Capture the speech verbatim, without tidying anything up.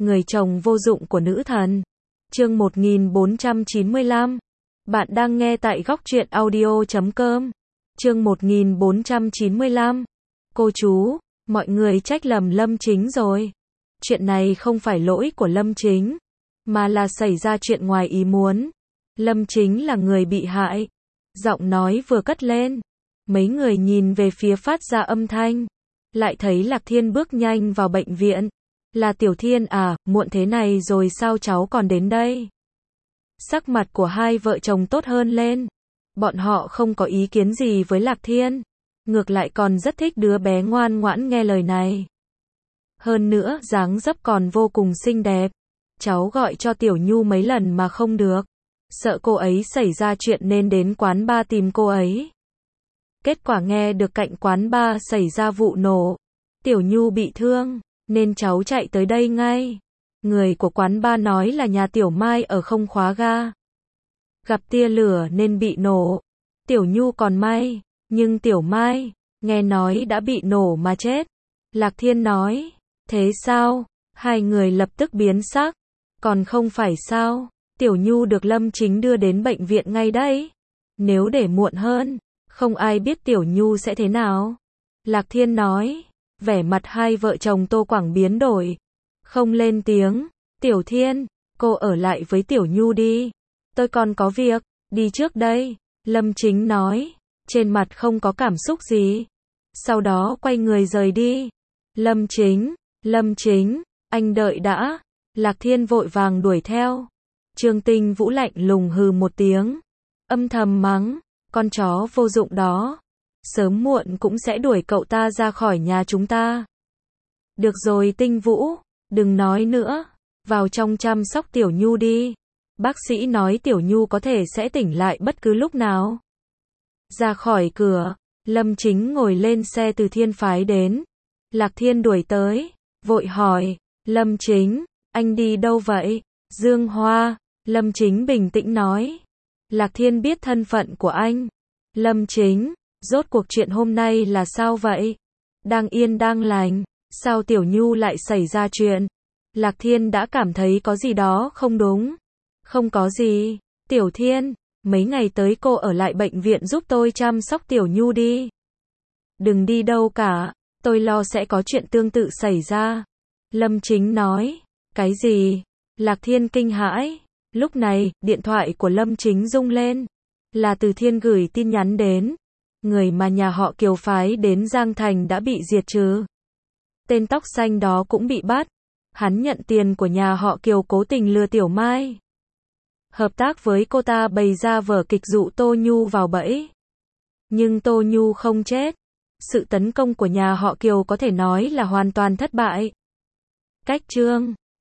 Người chồng vô dụng của nữ thần. Chương một nghìn bốn trăm chín mươi lăm. Bạn đang nghe tại góc truyện audio chấm com. Chương một nghìn bốn trăm chín mươi lăm. Cô chú, mọi người trách lầm Lâm Chính rồi. Chuyện này không phải lỗi của Lâm Chính, mà là xảy ra chuyện ngoài ý muốn. Lâm Chính là người bị hại. Giọng nói vừa cất lên, mấy người nhìn về phía phát ra âm thanh, lại thấy Lạc Thiên bước nhanh vào bệnh viện. Là Tiểu Thiên à, muộn thế này rồi sao cháu còn đến đây? Sắc mặt của hai vợ chồng tốt hơn lên. Bọn họ không có ý kiến gì với Lạc Thiên, ngược lại còn rất thích đứa bé ngoan ngoãn nghe lời này. Hơn nữa, dáng dấp còn vô cùng xinh đẹp. Cháu gọi cho Tiểu Nhu mấy lần mà không được. Sợ cô ấy xảy ra chuyện nên đến quán bar tìm cô ấy. Kết quả nghe được cạnh quán bar xảy ra vụ nổ. Tiểu Nhu bị thương, nên cháu chạy tới đây ngay. Người của quán bar nói là nhà Tiểu Mai ở không khóa ga. Gặp tia lửa nên bị nổ. Tiểu Nhu còn may, nhưng Tiểu Mai, nghe nói đã bị nổ mà chết. Lạc Thiên nói, thế sao? Hai người lập tức biến sắc. Còn không phải sao? Tiểu Nhu được Lâm Chính đưa đến bệnh viện ngay đấy. Nếu để muộn hơn, không ai biết Tiểu Nhu sẽ thế nào. Lạc Thiên nói, vẻ mặt hai vợ chồng Tô Quảng biến đổi. Không lên tiếng. Tiểu Thiên, cô ở lại với Tiểu Nhu đi. Tôi còn có việc, đi trước đây. Lâm Chính nói, trên mặt không có cảm xúc gì. Sau đó quay người rời đi. Lâm Chính, Lâm Chính, anh đợi đã. Lạc Thiên vội vàng đuổi theo. Trương Tinh Vũ lạnh lùng hừ một tiếng, âm thầm mắng, con chó vô dụng đó. Sớm muộn cũng sẽ đuổi cậu ta ra khỏi nhà chúng ta. Được rồi Tinh Vũ, đừng nói nữa. Vào trong chăm sóc Tiểu Nhu đi. Bác sĩ nói Tiểu Nhu có thể sẽ tỉnh lại bất cứ lúc nào. Ra khỏi cửa, Lâm Chính ngồi lên xe từ Thiên phái đến. Lạc Thiên đuổi tới, vội hỏi, Lâm Chính, anh đi đâu vậy? Dương Hoa. Lâm Chính bình tĩnh nói. Lạc Thiên biết thân phận của anh. Lâm Chính, rốt cuộc chuyện hôm nay là sao vậy? Đang yên đang lành, sao Tiểu Nhu lại xảy ra chuyện? Lạc Thiên đã cảm thấy có gì đó không đúng. Không có gì. Tiểu Thiên, mấy ngày tới cô ở lại bệnh viện giúp tôi chăm sóc Tiểu Nhu đi. Đừng đi đâu cả, tôi lo sẽ có chuyện tương tự xảy ra. Lâm Chính nói. Cái gì? Lạc Thiên kinh hãi. Lúc này, điện thoại của Lâm Chính rung lên. Là Từ Thiên gửi tin nhắn đến. Người mà nhà họ Kiều phái đến Giang Thành đã bị diệt trừ. Tên tóc xanh đó cũng bị bắt. Hắn nhận tiền của nhà họ Kiều cố tình lừa Tiểu Mai. Hợp tác với cô ta bày ra vở kịch dụ Tô Nhu vào bẫy. Nhưng Tô Nhu không chết. Sự tấn công của nhà họ Kiều có thể nói là hoàn toàn thất bại. Cách chương